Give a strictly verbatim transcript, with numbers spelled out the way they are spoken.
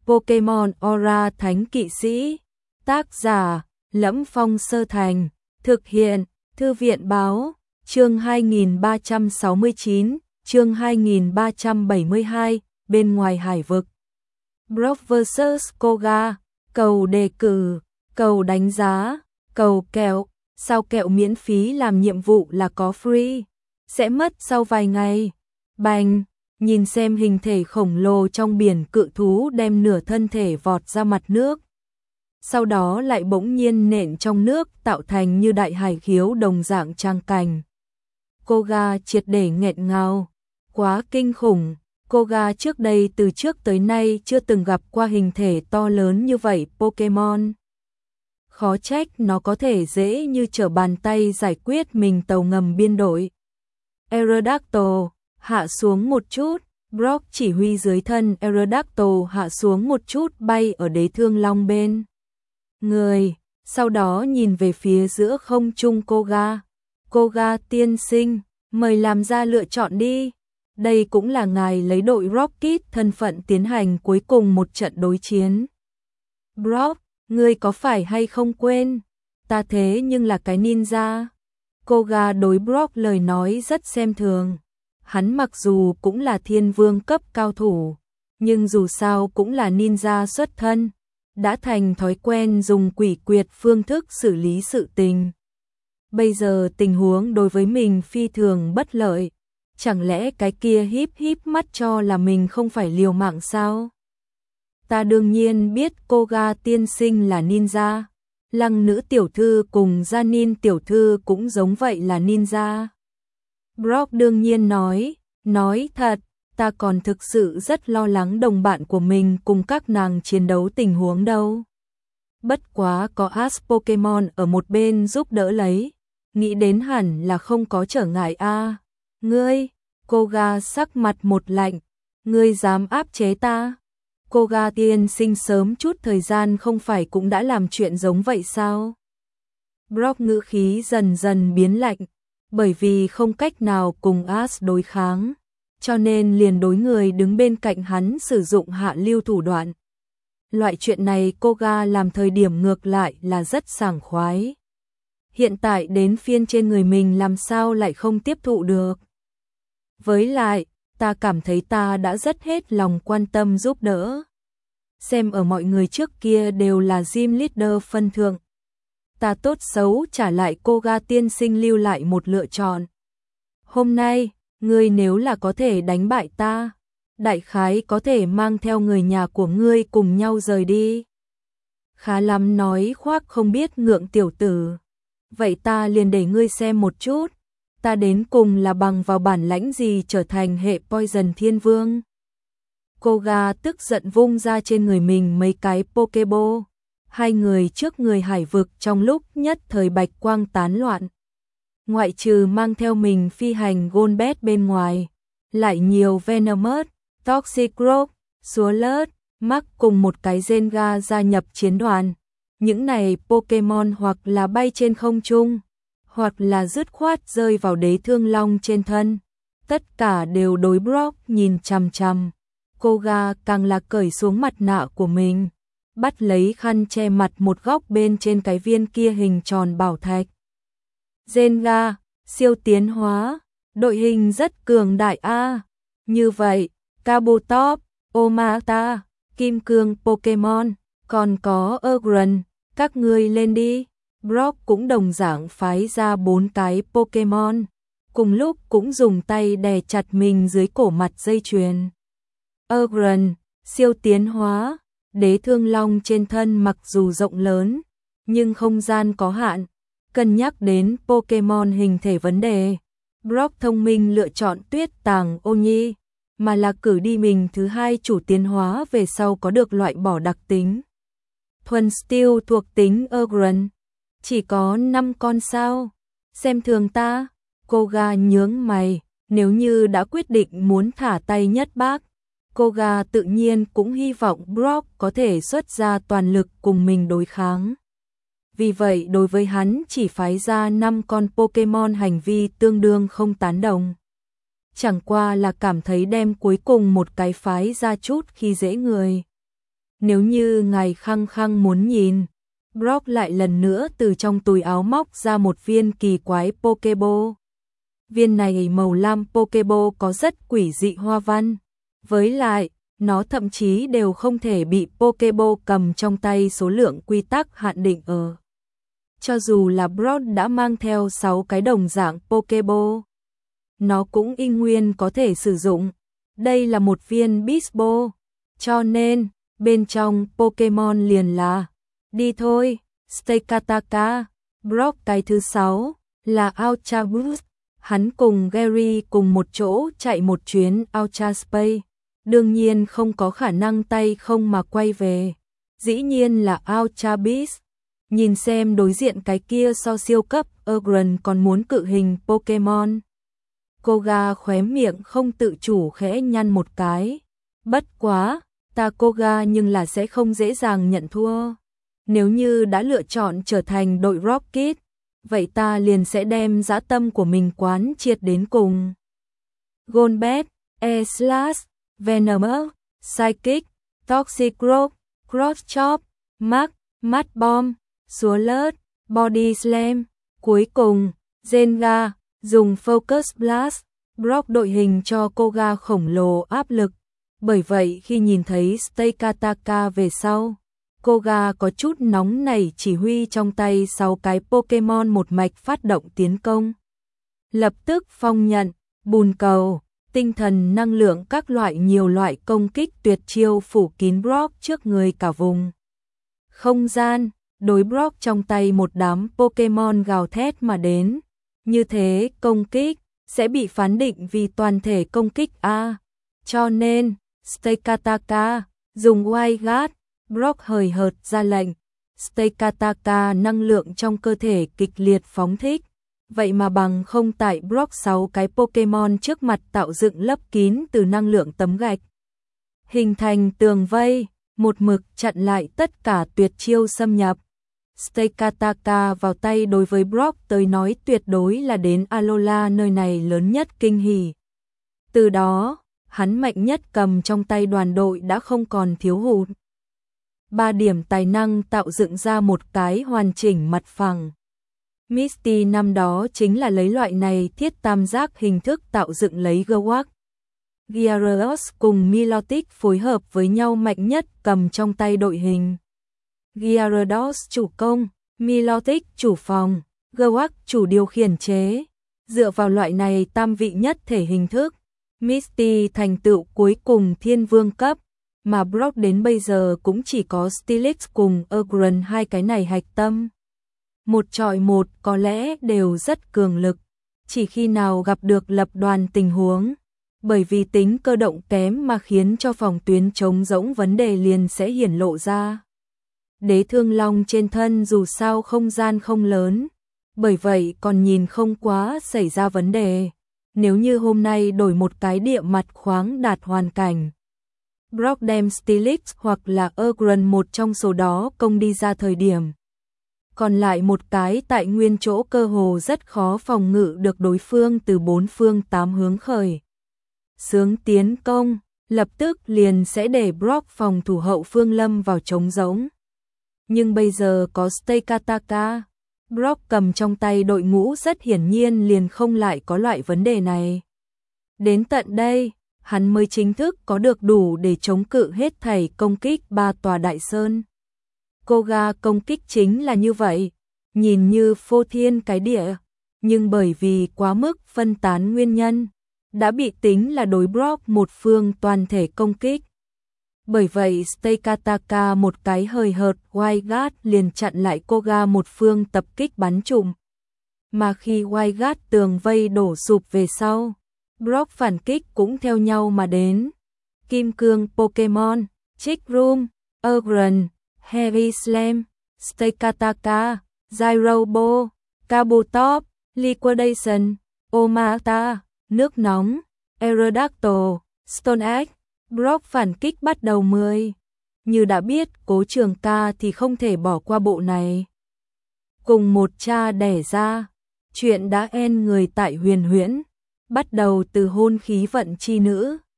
Pokemon Aura Thánh Kỵ Sĩ. Tác giả: Lẫm Phong Sơ Thành. Thực hiện: Thư viện Báo. Chương hai nghìn ba trăm sáu mươi chín, chương hai nghìn ba trăm bảy mươi hai, bên ngoài hải vực. Brock versus. Koga. Cầu đề cử, cầu đánh giá, cầu kẹo. Sao kẹo miễn phí làm nhiệm vụ là có free, sẽ mất sau vài ngày. Bành, nhìn xem hình thể khổng lồ trong biển, cự thú đem nửa thân thể vọt ra mặt nước. Sau đó lại bỗng nhiên nện trong nước, tạo thành như đại hải khiếu đồng dạng trang cảnh. Koga triệt để nghẹn ngào, quá kinh khủng. Koga trước đây từ trước tới nay chưa từng gặp qua hình thể to lớn như vậy Pokemon. Khó trách nó có thể dễ như trở bàn tay giải quyết mình tàu ngầm biên đội. Aerodactyl, hạ xuống một chút. Brock chỉ huy dưới thân Aerodactyl hạ xuống một chút, bay ở đế thương long bên người, sau đó nhìn về phía giữa không trung Koga. Koga tiên sinh, mời làm ra lựa chọn đi. Đây cũng là ngài lấy đội Rocket thân phận tiến hành cuối cùng một trận đối chiến. Brock, ngươi có phải hay không quên, ta thế nhưng là cái ninja. Koga đối Brock lời nói rất xem thường. Hắn mặc dù cũng là thiên vương cấp cao thủ, nhưng dù sao cũng là ninja xuất thân, đã thành thói quen dùng quỷ quyệt phương thức xử lý sự tình. Bây giờ tình huống đối với mình phi thường bất lợi, chẳng lẽ cái kia híp híp mắt cho là mình không phải liều mạng sao? Ta đương nhiên biết Koga tiên sinh là ninja, Lăng nữ tiểu thư cùng Janin tiểu thư cũng giống vậy là ninja. Brock đương nhiên nói, nói thật, ta còn thực sự rất lo lắng đồng bạn của mình cùng các nàng chiến đấu tình huống đâu. Bất quá có Ash Pokemon ở một bên giúp đỡ lấy, nghĩ đến hẳn là không có trở ngại a. À, ngươi, Koga sắc mặt một lạnh, ngươi dám áp chế ta? Koga tiên sinh sớm chút thời gian không phải cũng đã làm chuyện giống vậy sao? Brock ngữ khí dần dần biến lạnh, bởi vì không cách nào cùng Ash đối kháng, cho nên liền đối người đứng bên cạnh hắn sử dụng hạ lưu thủ đoạn. Loại chuyện này Koga làm thời điểm ngược lại là rất sảng khoái. Hiện tại đến phiên trên người mình làm sao lại không tiếp thụ được. Với lại, ta cảm thấy ta đã rất hết lòng quan tâm giúp đỡ. Xem ở mọi người trước kia đều là gym leader phân thượng. Ta tốt xấu trả lại Koga tiên sinh lưu lại một lựa chọn. Hôm nay, ngươi nếu là có thể đánh bại ta, đại khái có thể mang theo người nhà của ngươi cùng nhau rời đi. Khá lắm nói khoác không biết ngượng tiểu tử. Vậy ta liền để ngươi xem một chút, ta đến cùng là bằng vào bản lãnh gì trở thành hệ Poison Thiên Vương. Koga tức giận vung ra trên người mình mấy cái Pokeball. Hai người trước người hải vực trong lúc nhất thời bạch quang tán loạn. Ngoại trừ mang theo mình phi hành Golbat bên ngoài, lại nhiều Venomous, Toxic Rock, Swirlet, Mach cùng một cái Zenga gia nhập chiến đoàn. Những này Pokemon hoặc là bay trên không trung, hoặc là dứt khoát rơi vào đế thương long trên thân. Tất cả đều đối Brock nhìn chằm chằm. Koga càng là cởi xuống mặt nạ của mình, bắt lấy khăn che mặt một góc bên trên cái viên kia hình tròn bảo thạch. Zenga, siêu tiến hóa, đội hình rất cường đại a. À. Như vậy, Kabutops, Omata, Kim Cương Pokemon, còn có Ugran, các ngươi lên đi. Brock cũng đồng dạng phái ra bốn cái Pokemon, cùng lúc cũng dùng tay đè chặt mình dưới cổ mặt dây chuyền. Ugran, siêu tiến hóa, đế thương long trên thân mặc dù rộng lớn, nhưng không gian có hạn, cân nhắc đến Pokemon hình thể vấn đề. Brock thông minh lựa chọn tuyết tàng ô nhi, mà là cử đi mình thứ hai chủ tiến hóa về sau có được loại bỏ đặc tính. Thuần Steel thuộc tính Ugran, chỉ có năm con sao, xem thường ta. Koga nhướng mày, nếu như đã quyết định muốn thả tay nhất bác, Koga tự nhiên cũng hy vọng Brock có thể xuất ra toàn lực cùng mình đối kháng. Vì vậy đối với hắn chỉ phái ra năm con Pokemon hành vi tương đương không tán đồng. Chẳng qua là cảm thấy đem cuối cùng một cái phái ra chút khi dễ người. Nếu như ngài khăng khăng muốn nhìn. Brock lại lần nữa từ trong túi áo móc ra một viên kỳ quái Pokeball. Viên này màu lam Pokeball có rất quỷ dị hoa văn. Với lại, nó thậm chí đều không thể bị Pokeball cầm trong tay số lượng quy tắc hạn định ở. Cho dù là Brock đã mang theo sáu cái đồng dạng Pokeball, nó cũng y nguyên có thể sử dụng. Đây là một viên Beast Ball, cho nên, bên trong Pokemon liền là đi thôi, Stakataka. Brock cái thứ sáu là Ultra Boost. Hắn cùng Gary cùng một chỗ chạy một chuyến Ultra Space. Đương nhiên không có khả năng tay không mà quay về. Dĩ nhiên là Ultra Beast. Nhìn xem đối diện cái kia so siêu cấp Ugran còn muốn cự hình Pokemon. Koga khóe miệng không tự chủ khẽ nhăn một cái. Bất quá, ta Koga nhưng là sẽ không dễ dàng nhận thua. Nếu như đã lựa chọn trở thành đội Rocket, vậy ta liền sẽ đem dã tâm của mình quán triệt đến cùng. Golbat, E-Slash, Venomous, Psychic, Toxic Rock, Cross Chop, Mark, Mud Bomb, Swirlet, Body Slam. Cuối cùng, Zenga, dùng Focus Blast. Brock đội hình cho Koga khổng lồ áp lực. Bởi vậy khi nhìn thấy Stakataka về sau, Koga có chút nóng nảy chỉ huy trong tay sáu cái Pokemon một mạch phát động tiến công. Lập tức phong nhận, bùn cầu, tinh thần năng lượng các loại nhiều loại công kích tuyệt chiêu phủ kín Brock trước người cả vùng. Không gian, đối Brock trong tay một đám Pokemon gào thét mà đến. Như thế công kích sẽ bị phán định vì toàn thể công kích A. Cho nên, Stakataka dùng Wild Guard. Brock hời hợt ra lệnh. Stakataka năng lượng trong cơ thể kịch liệt phóng thích. Vậy mà bằng không tại Brock sáu cái Pokemon trước mặt tạo dựng lấp kín từ năng lượng tấm gạch. Hình thành tường vây, một mực chặn lại tất cả tuyệt chiêu xâm nhập. Stakataka vào tay đối với Brock tới nói tuyệt đối là đến Alola nơi này lớn nhất kinh hỉ. Từ đó, hắn mạnh nhất cầm trong tay đoàn đội đã không còn thiếu hụt. Ba điểm tài năng tạo dựng ra một cái hoàn chỉnh mặt phẳng. Misty năm đó chính là lấy loại này thiết tam giác hình thức tạo dựng lấy Gewak. Gyarados cùng Milotic phối hợp với nhau mạnh nhất cầm trong tay đội hình. Gyarados chủ công, Milotic chủ phòng, Gewak chủ điều khiển chế. Dựa vào loại này tam vị nhất thể hình thức, Misty thành tựu cuối cùng thiên vương cấp. Mà Brock đến bây giờ cũng chỉ có Steelix cùng Ugran hai cái này hạch tâm. Một chọi một có lẽ đều rất cường lực, chỉ khi nào gặp được lập đoàn tình huống. Bởi vì tính cơ động kém mà khiến cho phòng tuyến trống rỗng vấn đề liền sẽ hiển lộ ra. Đế Thương Long trên thân dù sao không gian không lớn, bởi vậy còn nhìn không quá xảy ra vấn đề. Nếu như hôm nay đổi một cái địa mặt khoáng đạt hoàn cảnh, Brock đem Steelix hoặc là Ugran một trong số đó công đi ra thời điểm. Còn lại một cái tại nguyên chỗ cơ hồ rất khó phòng ngự được đối phương từ bốn phương tám hướng khởi. Sướng tiến công, lập tức liền sẽ để Brock phòng thủ hậu phương lâm vào trống rỗng. Nhưng bây giờ có Stakataka, Brock cầm trong tay đội ngũ rất hiển nhiên liền không lại có loại vấn đề này. Đến tận đây, hắn mới chính thức có được đủ để chống cự hết thảy công kích ba tòa đại sơn. Koga công kích chính là như vậy, nhìn như phô thiên cái địa, nhưng bởi vì quá mức phân tán nguyên nhân, đã bị tính là đối Brock một phương toàn thể công kích. Bởi vậy Stakataka một cái hời hợt Wild Guard liền chặn lại Koga một phương tập kích bắn trùm. Mà khi Wild Guard tường vây đổ sụp về sau, Brock phản kích cũng theo nhau mà đến. Kim cương Pokemon, Trick Room, Ugran, Heavy Slam, Stakataka, Gyro Ball, Kabutops, Liquidation, Omata, nước nóng, Aerodactyl, Stone Axe. Brock phản kích bắt đầu mười. Như đã biết Cố Trường Ca thì không thể bỏ qua bộ này. Cùng một cha đẻ ra, chuyện đã en người tại huyền huyễn, bắt đầu từ hôn khí vận chi nữ.